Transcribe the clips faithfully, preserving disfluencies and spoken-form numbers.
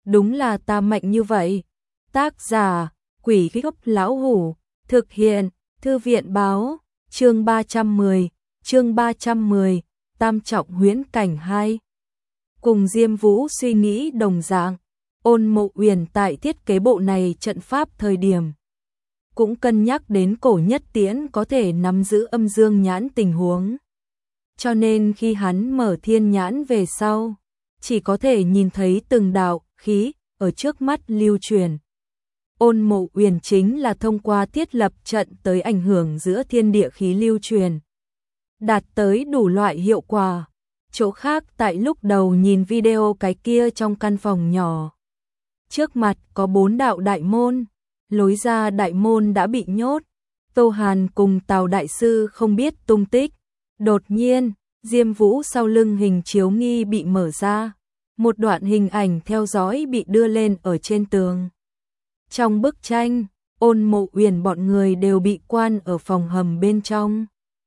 đúng là ta mạnh như vậy. Tác giả, Quỷ Gốc Lão Hủ, thực hiện, Thư viện Báo, chương ba trăm mười, chương ba trăm mười, Tam Trọng Huyễn Cảnh hai. Cùng Diêm Vũ suy nghĩ đồng dạng, Ôn Mộ Uyển tại thiết kế bộ này trận pháp thời điểm cũng cân nhắc đến Cổ Nhất Tiễn có thể nắm giữ âm dương nhãn tình huống. Cho nên khi hắn mở thiên nhãn về sau, chỉ có thể nhìn thấy từng đạo khí ở trước mắt lưu truyền. Ôn Mộ Uyển chính là thông qua thiết lập trận tới ảnh hưởng giữa thiên địa khí lưu truyền, đạt tới đủ loại hiệu quả. Chỗ khác tại lúc đầu nhìn video cái kia trong căn phòng nhỏ, trước mặt có bốn đạo đại môn, lối ra đại môn đã bị nhốt. Tô Hàn cùng Tào đại sư không biết tung tích. Đột nhiên, Diêm Vũ sau lưng hình chiếu nghi bị mở ra, một đoạn hình ảnh theo dõi bị đưa lên ở trên tường. Trong bức tranh, Ôn Mộ Uyển bọn người đều bị quan ở phòng hầm bên trong.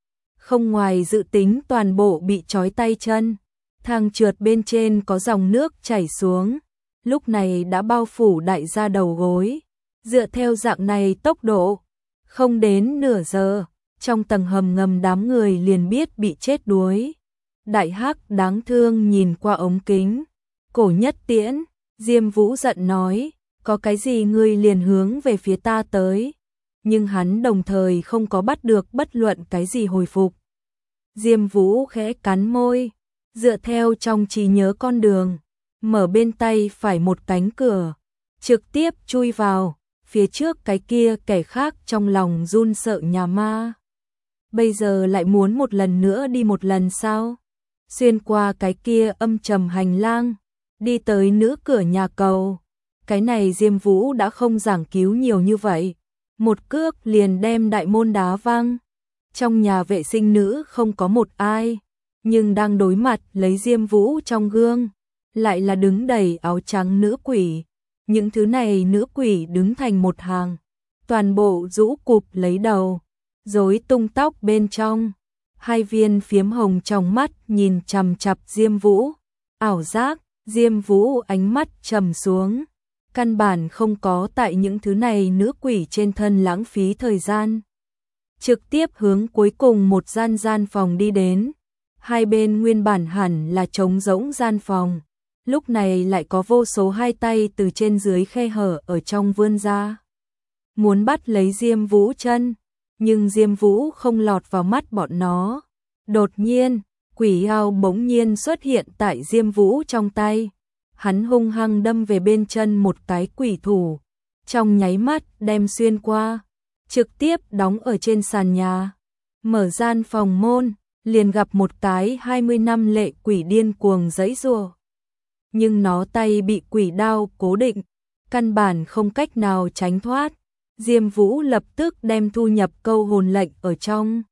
Không ngoài dự tính toàn bộ bị trói tay chân, thang trượt bên trên có dòng nước chảy xuống, lúc này đã bao phủ đại gia đầu gối. Dựa theo dạng này tốc độ, không đến nửa giờ, trong tầng hầm ngầm đám người liền biết bị chết đuối. Đại Hắc đáng thương nhìn qua ống kính. Cổ Nhất Tiễn, Diêm Vũ giận nói, có cái gì ngươi liền hướng về phía ta tới. Nhưng hắn đồng thời không có bắt được bất luận cái gì hồi phục. Diêm Vũ khẽ cắn môi, dựa theo trong trí nhớ con đường, mở bên tay phải một cánh cửa, trực tiếp chui vào. Phía trước cái kia kẻ khác trong lòng run sợ nhà ma. Bây giờ lại muốn một lần nữa đi một lần sao? Xuyên qua cái kia âm trầm hành lang, đi tới nữ cửa nhà cầu. Cái này Diêm Vũ đã không giảng cứu nhiều như vậy. Một cước liền đem đại môn đá văng. Trong nhà vệ sinh nữ không có một ai, nhưng đang đối mặt lấy Diêm Vũ trong gương, lại là đứng đầy áo trắng nữ quỷ. Những thứ này nữ quỷ đứng thành một hàng, toàn bộ rũ cụp lấy đầu, rối tung tóc bên trong, hai viên phiếm hồng trong mắt nhìn chằm chằm Diêm Vũ. Ảo giác, Diêm Vũ ánh mắt trầm xuống, căn bản không có tại những thứ này nữ quỷ trên thân lãng phí thời gian. Trực tiếp hướng cuối cùng một gian gian phòng đi đến, hai bên nguyên bản hẳn là trống rỗng gian phòng. Lúc này lại có vô số hai tay từ trên dưới khe hở ở trong vươn ra, muốn bắt lấy Diêm Vũ chân, nhưng Diêm Vũ không lọt vào mắt bọn nó. Đột nhiên, quỷ ao bỗng nhiên xuất hiện tại Diêm Vũ trong tay, hắn hung hăng đâm về bên chân một cái quỷ thủ, trong nháy mắt đem xuyên qua, trực tiếp đóng ở trên sàn nhà. Mở gian phòng môn, liền gặp một cái hai mươi năm lệ quỷ điên cuồng giãy giụa. Nhưng nó tay bị quỷ đao cố định, căn bản không cách nào tránh thoát. Diêm Vũ lập tức đem thu nhập câu hồn lệnh ở trong.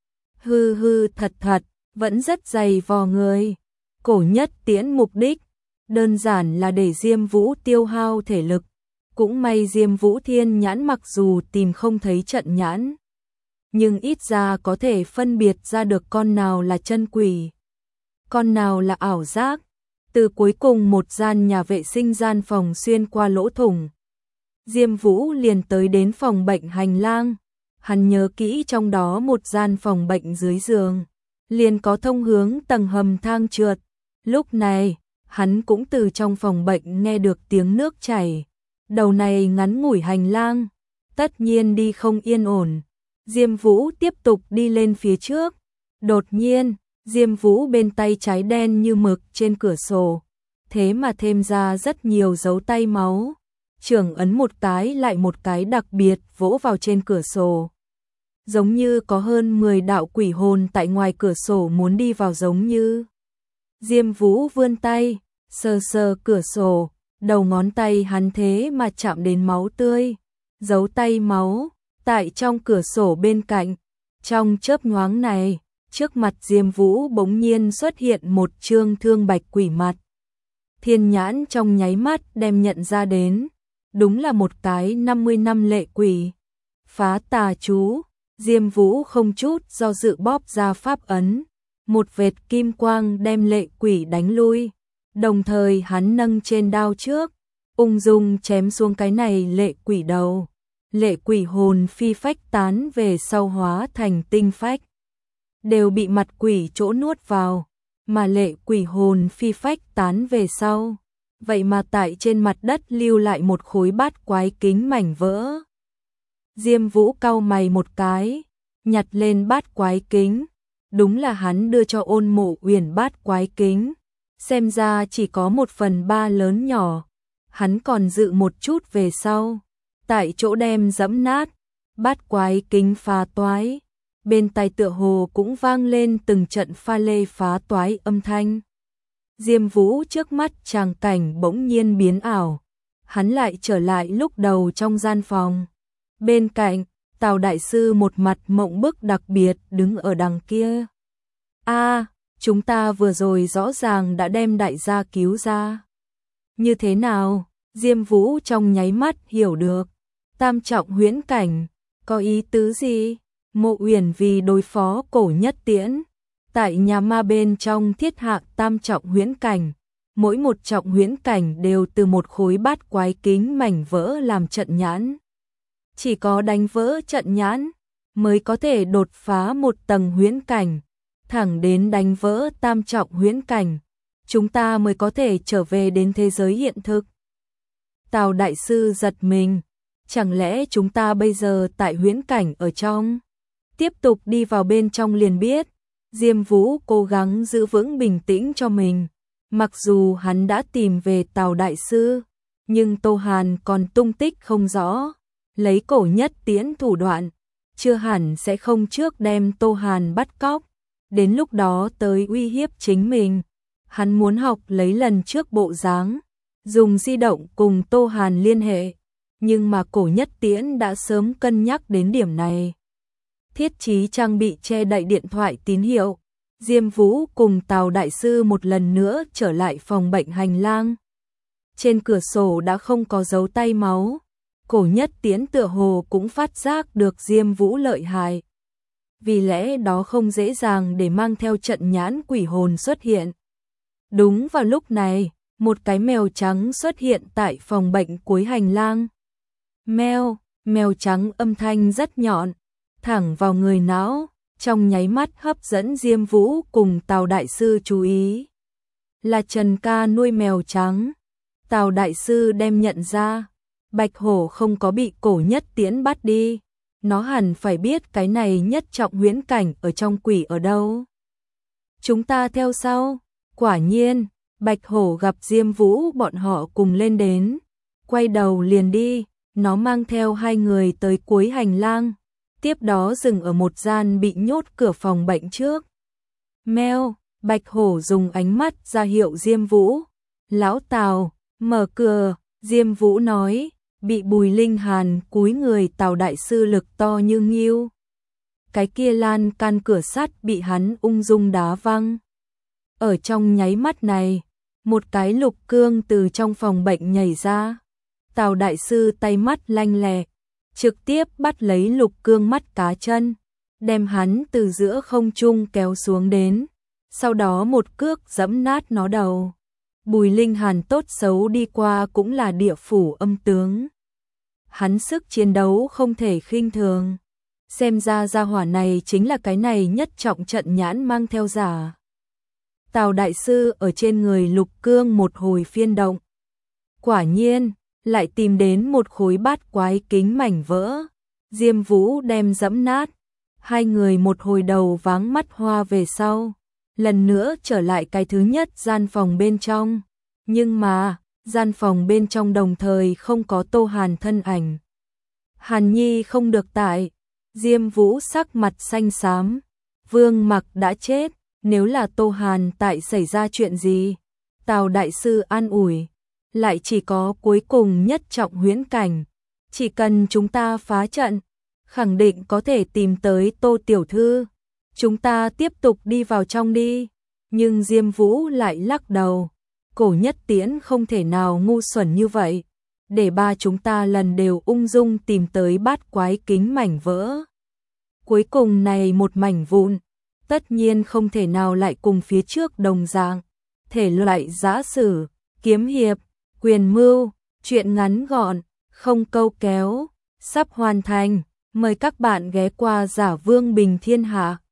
Hư hư thật thật, vẫn rất dày vò người. Cổ Nhất Tiễn mục đích, đơn giản là để Diêm Vũ tiêu hao thể lực. Cũng may Diêm Vũ thiên nhãn mặc dù tìm không thấy trận nhãn, nhưng ít ra có thể phân biệt ra được con nào là chân quỷ, con nào là ảo giác. Từ cuối cùng một gian nhà vệ sinh gian phòng xuyên qua lỗ thủng, Diêm Vũ liền tới đến phòng bệnh hành lang. Hắn nhớ kỹ trong đó một gian phòng bệnh dưới giường, liền có thông hướng tầng hầm thang trượt. Lúc này, hắn cũng từ trong phòng bệnh nghe được tiếng nước chảy. Đầu này ngắn ngủi hành lang, tất nhiên đi không yên ổn. Diêm Vũ tiếp tục đi lên phía trước. Đột nhiên, Diêm Vũ bên tay trái đen như mực trên cửa sổ, thế mà thêm ra rất nhiều dấu tay máu. Trưởng ấn một cái lại một cái đặc biệt vỗ vào trên cửa sổ. Giống như có hơn mười đạo quỷ hồn tại ngoài cửa sổ muốn đi vào giống như. Diêm Vũ vươn tay, sờ sờ cửa sổ, đầu ngón tay hắn thế mà chạm đến máu tươi. Dấu tay máu, tại trong cửa sổ bên cạnh. Trong chớp nhoáng này, trước mặt Diêm Vũ bỗng nhiên xuất hiện một trương thương bạch quỷ mặt. Thiên nhãn trong nháy mắt đem nhận ra đến, đúng là một cái năm mươi năm lệ quỷ. Phá tà chú, Diêm Vũ không chút do dự bóp ra pháp ấn, một vệt kim quang đem lệ quỷ đánh lui, đồng thời hắn nâng trên đao trước, ung dung chém xuống cái này lệ quỷ đầu. Lệ quỷ hồn phi phách tán về sau hóa thành tinh phách, đều bị mặt quỷ chỗ nuốt vào, mà lệ quỷ hồn phi phách tán về sau, vậy mà tại trên mặt đất lưu lại một khối bát quái kính mảnh vỡ. Diêm Vũ cau mày một cái, nhặt lên bát quái kính, đúng là hắn đưa cho Ôn Mộ Uyển bát quái kính, xem ra chỉ có một phần ba lớn nhỏ, hắn còn dự một chút về sau, tại chỗ đem dẫm nát, bát quái kính phá toái, bên tai tựa hồ cũng vang lên từng trận pha lê phá toái âm thanh. Diêm Vũ trước mắt tràng cảnh bỗng nhiên biến ảo, hắn lại trở lại lúc đầu trong gian phòng. Bên cạnh, Tào đại sư một mặt mộng bức đặc biệt đứng ở đằng kia. A, chúng ta vừa rồi rõ ràng đã đem đại gia cứu ra. Như thế nào? Diêm Vũ trong nháy mắt hiểu được. Tam trọng huyễn cảnh, có ý tứ gì? Mộ Uyển vì đối phó Cổ Nhất Tiễn, tại nhà ma bên trong thiết hạ tam trọng huyễn cảnh, mỗi một trọng huyễn cảnh đều từ một khối bát quái kính mảnh vỡ làm trận nhãn. Chỉ có đánh vỡ trận nhãn mới có thể đột phá một tầng huyễn cảnh, thẳng đến đánh vỡ tam trọng huyễn cảnh, chúng ta mới có thể trở về đến thế giới hiện thực. Tào đại sư giật mình, chẳng lẽ chúng ta bây giờ tại huyễn cảnh ở trong? Tiếp tục đi vào bên trong liền biết. Diêm Vũ cố gắng giữ vững bình tĩnh cho mình, mặc dù hắn đã tìm về Tào đại sư, nhưng Tô Hàn còn tung tích không rõ, lấy Cổ Nhất Tiễn thủ đoạn, chưa hẳn sẽ không trước đem Tô Hàn bắt cóc, đến lúc đó tới uy hiếp chính mình. Hắn muốn học lấy lần trước bộ dáng, dùng di động cùng Tô Hàn liên hệ, nhưng mà Cổ Nhất Tiễn đã sớm cân nhắc đến điểm này. Thiết trí trang bị che đậy điện thoại tín hiệu, Diêm Vũ cùng Tào đại sư một lần nữa trở lại phòng bệnh hành lang. Trên cửa sổ đã không có dấu tay máu, Cổ Nhất Tiễn tựa hồ cũng phát giác được Diêm Vũ lợi hại. Vì lẽ đó không dễ dàng để mang theo trận nhãn quỷ hồn xuất hiện. Đúng vào lúc này, một cái mèo trắng xuất hiện tại phòng bệnh cuối hành lang. Mèo, mèo trắng âm thanh rất nhọn, thẳng vào người não, trong nháy mắt hấp dẫn Diêm Vũ cùng Tào đại sư chú ý. Là Trần ca nuôi mèo trắng. Tào đại sư đem nhận ra, Bạch Hổ không có bị Cổ Nhất Tiễn bắt đi, nó hẳn phải biết cái này nhất trọng huyễn cảnh ở trong quỷ ở đâu. Chúng ta theo sau. Quả nhiên, Bạch Hổ gặp Diêm Vũ bọn họ cùng lên đến, quay đầu liền đi, nó mang theo hai người tới cuối hành lang, tiếp đó dừng ở một gian bị nhốt cửa phòng bệnh trước. Mèo, Bạch Hổ dùng ánh mắt ra hiệu Diêm Vũ. Lão Tào, mở cửa, Diêm Vũ nói, bị Bùi Linh Hàn cúi người. Tào đại sư lực to như ngưu. Cái kia lan can cửa sắt bị hắn ung dung đá văng. Ở trong nháy mắt này, một cái lục cương từ trong phòng bệnh nhảy ra. Tào đại sư tay mắt lanh lẹ, trực tiếp bắt lấy lục cương mắt cá chân, đem hắn từ giữa không trung kéo xuống đến, sau đó một cước giẫm nát nó đầu. Bùi Linh Hàn tốt xấu đi qua cũng là địa phủ âm tướng, hắn sức chiến đấu không thể khinh thường, xem ra gia hỏa này chính là cái này nhất trọng trận nhãn mang theo giả. Tào đại sư ở trên người lục cương một hồi phiên động, quả nhiên lại tìm đến một khối bát quái kính mảnh vỡ. Diêm Vũ đem dẫm nát, hai người một hồi đầu váng mắt hoa về sau, lần nữa trở lại cái thứ nhất gian phòng bên trong, nhưng mà gian phòng bên trong đồng thời không có Tô Hàn thân ảnh. Hàn Nhi không được tại. Diêm Vũ sắc mặt xanh xám, Vương Mặc đã chết, nếu là Tô Hàn tại xảy ra chuyện gì? Tào đại sư an ủi, lại chỉ có cuối cùng nhất trọng huyễn cảnh, chỉ cần chúng ta phá trận, khẳng định có thể tìm tới Tô tiểu thư, chúng ta tiếp tục đi vào trong đi. Nhưng Diêm Vũ lại lắc đầu, Cổ Nhất Tiễn không thể nào ngu xuẩn như vậy, để ba chúng ta lần đều ung dung tìm tới bát quái kính mảnh vỡ. Cuối cùng này một mảnh vụn, tất nhiên không thể nào lại cùng phía trước đồng dạng, thể loại giã sử, kiếm hiệp, quyền mưu, Chuyện ngắn gọn, không câu kéo, sắp hoàn thành. Mời các bạn ghé qua Giả Vương Bình Thiên Hạ.